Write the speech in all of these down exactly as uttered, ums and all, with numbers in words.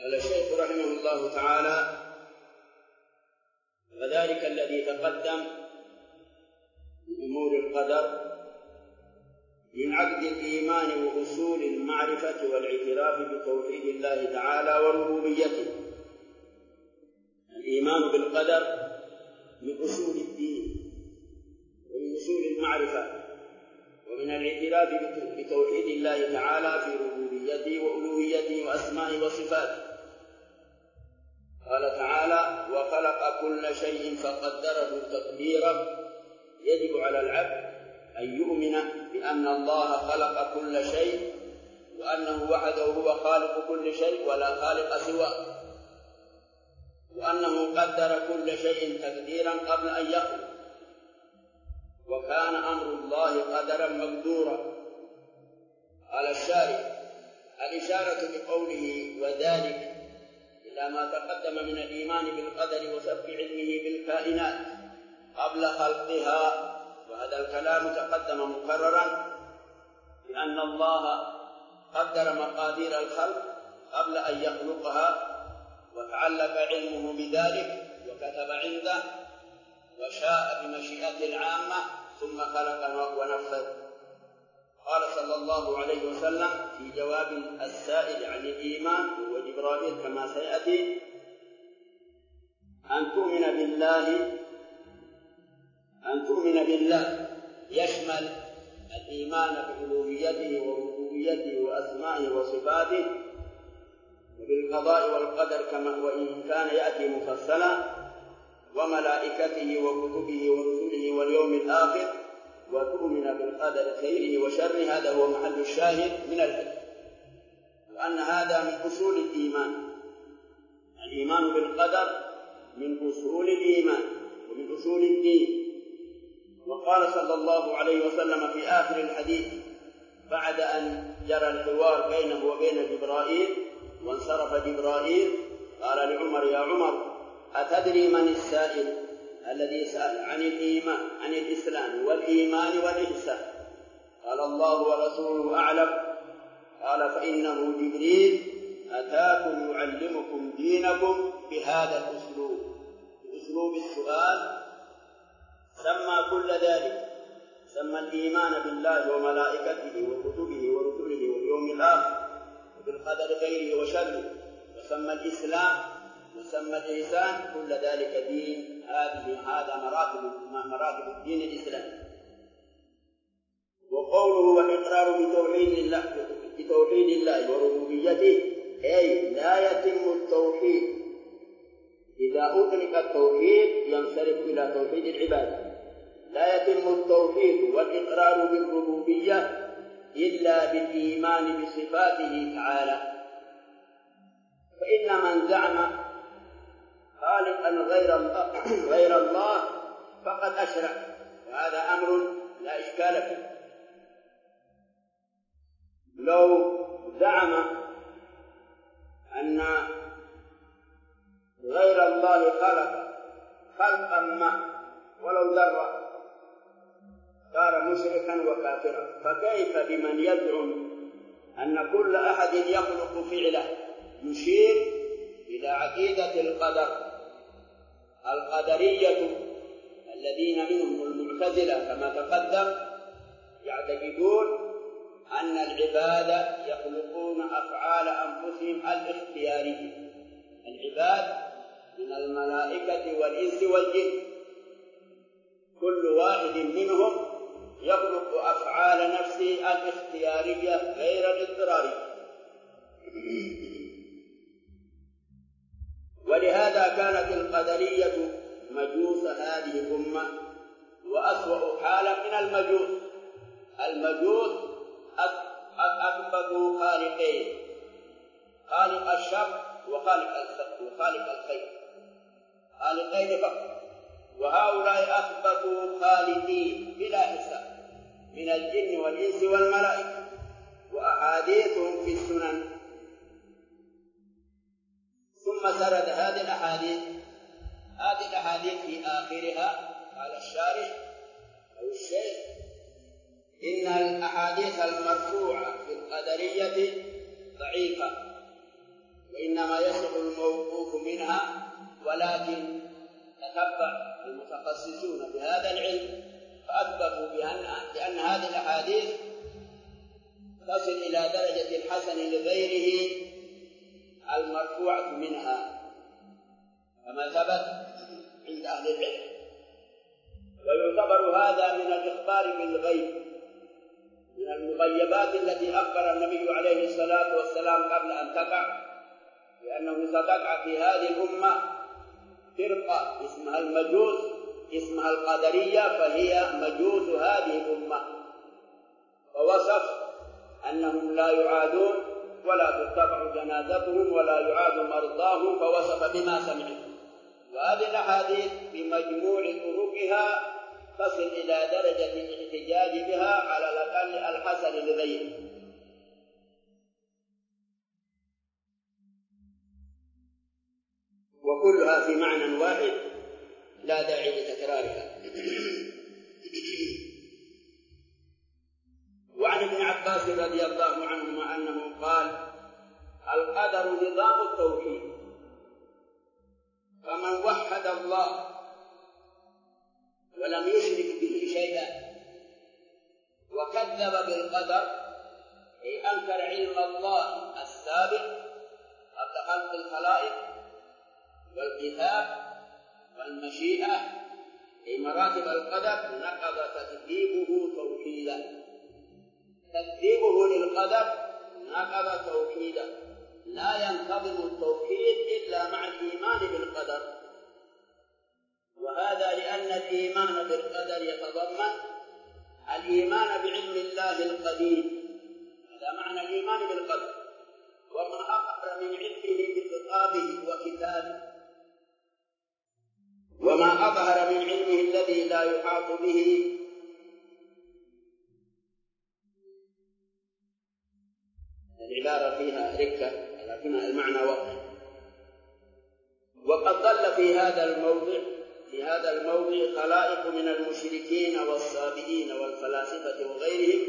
قال الشيخ رحمه الله تعالى: وذلك الذي تقدم من أمور القدر من عقد الإيمان وأصول المعرفة والاعتراف بتوحيد الله تعالى وربوبيته. الإيمان بالقدر من أصول الدين ومن أصول المعرفة ومن الاعتراف بتوحيد الله تعالى في ربوبيته وألوهيته وأسمائه وصفاته. قال تعالى: وخلق كل شيء فقدره تقديرا. يجب على العبد أن يؤمن بأن الله خلق كل شيء وأنه وحده هو خالق كل شيء ولا خالق سواه، وأنه قدر كل شيء تقديرا قبل أن يخلق، وكان أمر الله قدرا مقدورا. قال الشارح: الإشارة بقوله وذلك إلى ما تقدم من الإيمان بالقدر وسبق علمه بالكائنات قبل خلقها، وهذا الكلام تقدم مكررا بأن الله قدر مقادير الخلق قبل أن يخلقها، وتعلق علمه بذلك وكتب عنده وشاء بمشيئته العامة ثم خلق ونفذ. قال صلى الله عليه وسلم في جواب السائل عن الإيمان وهو جبرائيل كما سيأتي: أن تؤمن بالله أن تؤمن بالله يشمل الإيمان بألوهيته وربوبيته وأسمائه وصفاته وبالقضاء والقدر كما وإن كان يأتي مفصلا، وملائكته وكتبه ورسله واليوم الآخر، وتؤمن بالقدر خيره وشره. هذا هو محل الشاهد من الحديث، وأن هذا من أصول الإيمان. الإيمان بالقدر من أصول الإيمان ومن أصول الدين. وقال صلى الله عليه وسلم في آخر الحديث بعد أن جرى الحوار بينه وبين جبرائيل وانصرف جبرائيل، قال لعمر: يا عمر، أتدري من السائل الذي سأل عن الإيمان عن الإسلام والإيمان والإحسان؟ قال: الله ورسوله أعلم. قال: فإنه جبريل أتاكم يعلمكم دينكم بهذا الأسلوب، بأسلوب السؤال. سمى كل ذلك، سمى الإيمان بالله وملائكته وكتبه ورسله واليوم الآخر وبالقدر خيره وشره، وسمى الإسلام وسمى الإحسان، كل ذلك دين. هذه هذا مراتب مراتب الدين الإسلامي. وقوله والإقرار بتوحيد الله بتوحيد الله وربوبيته، أي لا يتم التوحيد إذا أطلق التوحيد ينصرف إلى توحيد العبادة. لا يتم التوحيد والإقرار بالربوبية إلا بالإيمان بصفاته تعالى. فإن من زعم خالقا غير الله غير الله فقد أشرك، وهذا أمر لا إشكال فيه. لو زعم أن غير الله خلق خلقا ما ولو ذرة صار مشركا وكافرا، فكيف بمن يزعم أن كل أحد يخلق فعله؟ يشير إلى عقيدة القدر. القدرية الذين منهم المعتزلة كما تقدم يعتقدون أن العباد يخلقون أفعال أنفسهم الاختيارية. العباد من الملائكة والإنس والجن كل واحد منهم يخلق أفعال نفسه الاختيارية غير الاضطرارية. ولهذا كانت القدرية مجوس هذه الأمة وأسوأ حالا من المجوس. المجوس أثبتوا خالقين: خالق الشر وخالق الخير، خالقين فقط. وهؤلاء أثبتوا خالقين بلا حساب من الجن والإنس والملائكة، وأحاديثهم في السنن. ثم سرد هذه الأحاديث هذه الأحاديث في آخرها قال الشارح أو الشيخ: إن الأحاديث المرفوعة في القدرية ضعيفة، وإن إنما يصح الموقوف منها، ولكن تتبع المتخصصون بهذا العلم فأثبتوا بأن, بأن هذه الأحاديث تصل إلى درجة الحسن لغيره المرفوعة منها كما ثبت عند أهل العلم. ويعتبر هذا من الإخبار بالغيب، من المغيبات التي أخبر النبي عليه الصلاة والسلام قبل أن تقع، لأنه ستقع في هذه الأمة فرقة اسمها المجوس، اسمها القدرية، فهي مجوس هذه الأمة، ووصف أنهم لا يعادون ولا تتبع جنازتهم ولا يعاد مرضاهم، فوصف بما سمعوا. وهذه الأحاديث بمجموع طرقها تصل إلى درجة الاحتجاج بها على الأقل الحسن لغيره. وكلها في معنى واحد لا داعي لتكرارها. وعن ابن عباس رضي الله عنهما أنه قال: القدر نظام التوحيد، فمن وحد الله ولم يشرك به شيئا وكذب بالقدر، أي أنكر علم الله السابق قبل خلق الخلائق والكتاب والمشيئة، أي مراتب القدر، نقض تكذيبه توحيدا. تكذيبه للقدر نقض توحيدا. لا ينتظم التوحيد إلا مع الإيمان بالقدر، وهذا لأن الإيمان بالقدر يتضمن الإيمان بعلم الله القديم، هذا معنى الإيمان بالقدر، وما أظهر من علمه بخطابه وكتابه، وما أظهر من علمه الذي لا يحاط به العبارة فيها ركة لكنها المعنى واضح. وقد ضل في هذا الموضع في هذا الموضع خلائق من المشركين والصابئين والفلاسفة وغيرهم،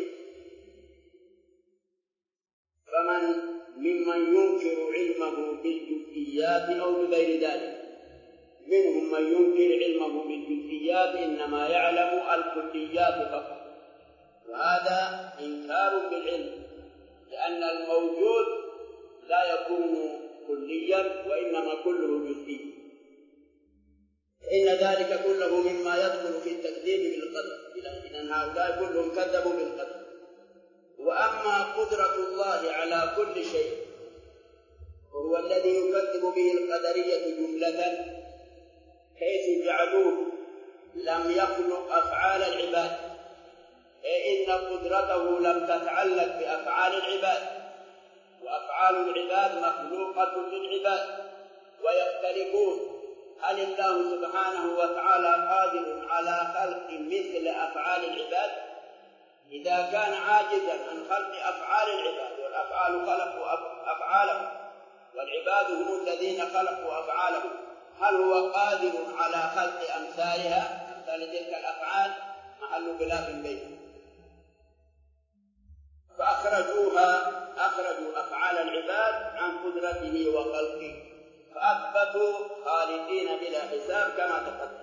فمن ممن ينكر علمه بالجزئيات أو بغير ذلك. منهم من ينكر علمه بالجزئيات إنما يعلم الكليات فقط، وهذا إنكار بالعلم، لأن الموجود لا يكون كليا وإنما كله جزئي، فإن ذلك كله مما يدخل في التكذيب بالقدر، إذن هؤلاء كلهم كذبوا بالقدر. وأما قدرة الله على كل شيء وهو الذي يكذب به القدرية جملة، حيث جعلوه لم يخلق أفعال العباد، أي إن قدرته لم تتعلق بأفعال العباد، وأفعال العباد مخلوقة للعباد، ويختلفون هل الله سبحانه وتعالى قادر على خلق مثل أفعال العباد؟ إذا كان عاجزا عن خلق أفعال العباد، والأفعال خلقوا أفعالهم والعباد هم الذين خلقوا أفعالهم، هل هو قادر على خلق أمثالها، أمثال تلك الأفعال؟ محل خلاف بينهم. فأخرجوها أخرجوا أفعال العباد عن قدرته وخلقه، فأثبتوا خالقين بلا حساب كما تقدم.